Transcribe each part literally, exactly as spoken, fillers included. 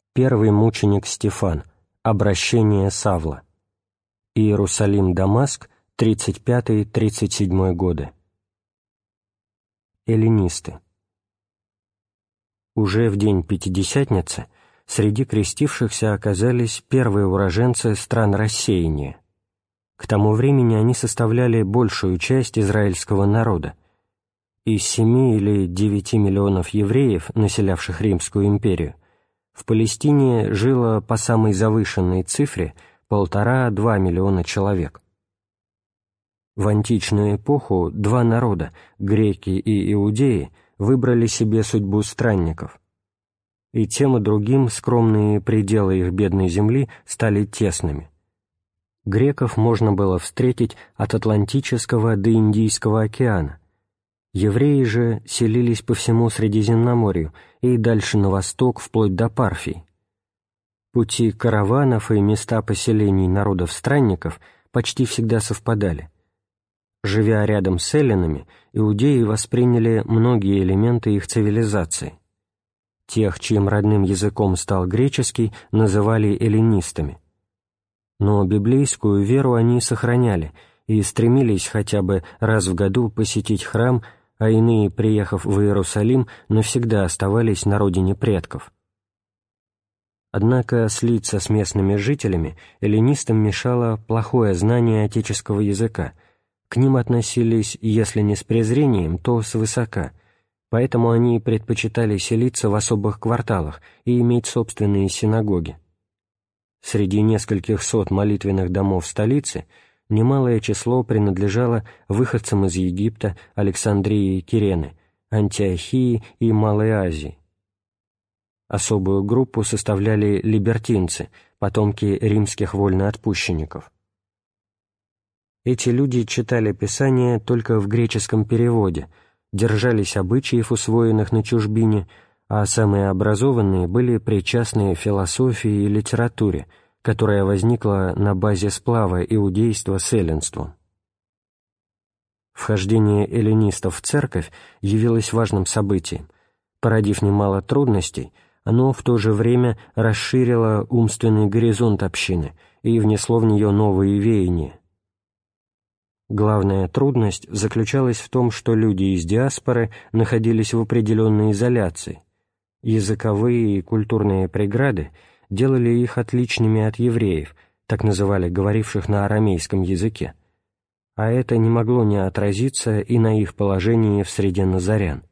Первый мученик Стефан. Обращение Савла. Иерусалим-Дамаск, тридцать пятый — тридцать седьмой годы. Эллинисты. Уже в день Пятидесятницы среди крестившихся оказались первые уроженцы стран рассеяния. К тому времени они составляли большую часть израильского народа. Из семи или девяти миллионов евреев, населявших Римскую империю, в Палестине жило по самой завышенной цифре полтора-два миллиона человек. В античную эпоху два народа, греки и иудеи, выбрали себе судьбу странников. И тем и другим скромные пределы их бедной земли стали тесными. Греков можно было встретить от Атлантического до Индийского океана. Евреи же селились по всему Средиземноморью и дальше на восток, вплоть до Парфии. Пути караванов и места поселений народов-странников почти всегда совпадали. Живя рядом с эллинами, иудеи восприняли многие элементы их цивилизации. Тех, чьим родным языком стал греческий, называли эллинистами. Но библейскую веру они сохраняли и стремились хотя бы раз в году посетить храм, а иные, приехав в Иерусалим, навсегда оставались на родине предков. Однако слиться с местными жителями эллинистам мешало плохое знание отеческого языка. К ним относились, если не с презрением, то свысока, поэтому они предпочитали селиться в особых кварталах и иметь собственные синагоги. Среди нескольких сот молитвенных домов столицы немалое число принадлежало выходцам из Египта, Александрии и Кирены, Антиохии и Малой Азии. Особую группу составляли либертинцы, потомки римских вольноотпущенников. Эти люди читали Писание только в греческом переводе, держались обычаев, усвоенных на чужбине, а самые образованные были причастны философии и литературе, которая возникла на базе сплава иудейства с эллинством. Вхождение эллинистов в церковь явилось важным событием. Породив немало трудностей, оно в то же время расширило умственный горизонт общины и внесло в нее новые веяния. Главная трудность заключалась в том, что люди из диаспоры находились в определенной изоляции. Языковые и культурные преграды делали их отличными от евреев, так называли говоривших на арамейском языке, а это не могло не отразиться и на их положении в среде назарян.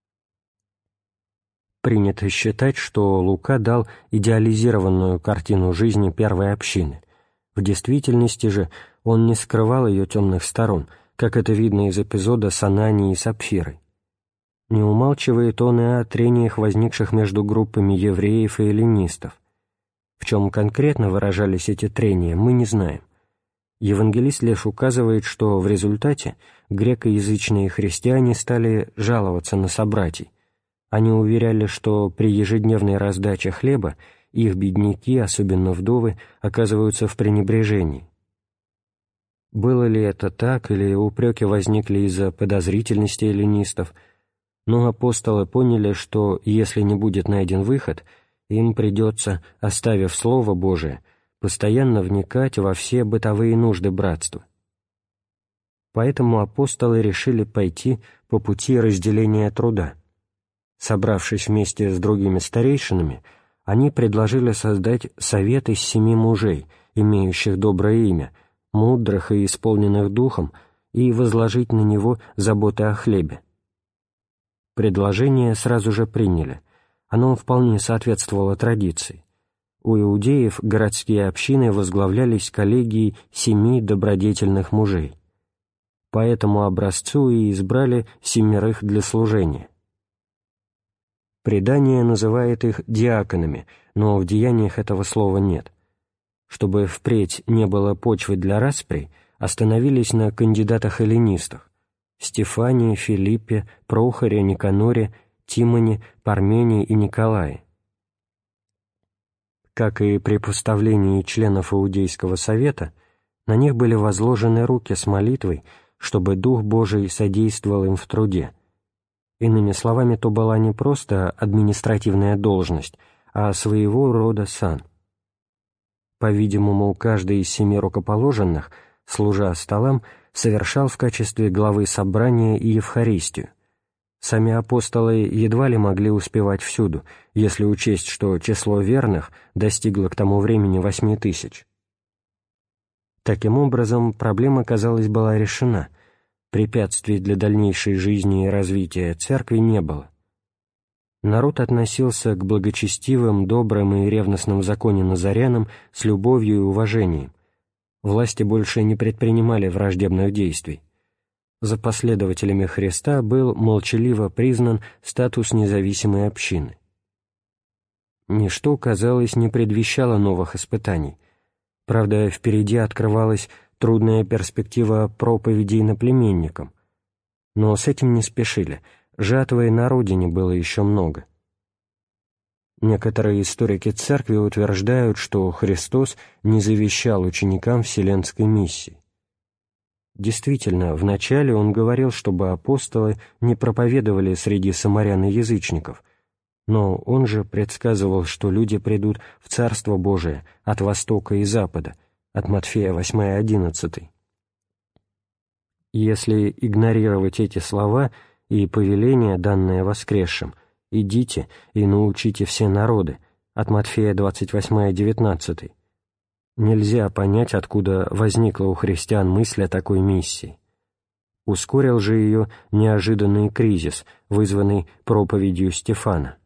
Принято считать, что Лука дал идеализированную картину жизни первой общины. В действительности же он не скрывал ее темных сторон, как это видно из эпизода с Ананией и Сапфирой. Не умалчивает он и о трениях, возникших между группами евреев и эллинистов. В чем конкретно выражались эти трения, мы не знаем. Евангелист лишь указывает, что в результате грекоязычные христиане стали жаловаться на собратьей. Они уверяли, что при ежедневной раздаче хлеба их бедняки, особенно вдовы, оказываются в пренебрежении. Было ли это так, или упреки возникли из-за подозрительности эллинистов, но апостолы поняли, что если не будет найден выход, им придется, оставив Слово Божие, постоянно вникать во все бытовые нужды братства. Поэтому апостолы решили пойти по пути разделения труда. Собравшись вместе с другими старейшинами, они предложили создать совет из семи мужей, имеющих доброе имя, мудрых и исполненных духом, и возложить на него заботы о хлебе. Предложение сразу же приняли. Оно вполне соответствовало традиции. У иудеев городские общины возглавлялись коллегией семи добродетельных мужей. По этому образцу и избрали семерых для служения. Предание называет их диаконами, но в деяниях этого слова нет. Чтобы впредь не было почвы для распри, остановились на кандидатах-эллинистах — Стефане, Филиппе, Прохоре, Никаноре, Тимоне, Пармене и Николае. Как и при поставлении членов Иудейского совета, на них были возложены руки с молитвой, чтобы Дух Божий содействовал им в труде. Иными словами, то была не просто административная должность, а своего рода сан. По-видимому, каждый из семи рукоположенных, служа столам, совершал в качестве главы собрания и Евхаристию. Сами апостолы едва ли могли успевать всюду, если учесть, что число верных достигло к тому времени восьми тысяч. Таким образом, проблема, казалось, была решена, препятствий для дальнейшей жизни и развития церкви не было. Народ относился к благочестивым, добрым и ревностным законе-назарянам с любовью и уважением. Власти больше не предпринимали враждебных действий. За последователями Христа был молчаливо признан статус независимой общины. Ничто, казалось, не предвещало новых испытаний. Правда, впереди открывалась трудная перспектива проповеди иноплеменникам. Но с этим не спешили, жатвы на родине было еще много. Некоторые историки церкви утверждают, что Христос не завещал ученикам вселенской миссии. Действительно, вначале он говорил, чтобы апостолы не проповедовали среди самарян и язычников, но он же предсказывал, что люди придут в Царство Божие от востока и запада, от Матфея восьмой одиннадцатый. Если игнорировать эти слова и повеление, данное воскресшим, «Идите и научите все народы», от Матфея двадцать восьмой девятнадцатый, нельзя понять, откуда возникла у христиан мысль о такой миссии. Ускорил же ее неожиданный кризис, вызванный проповедью Стефана.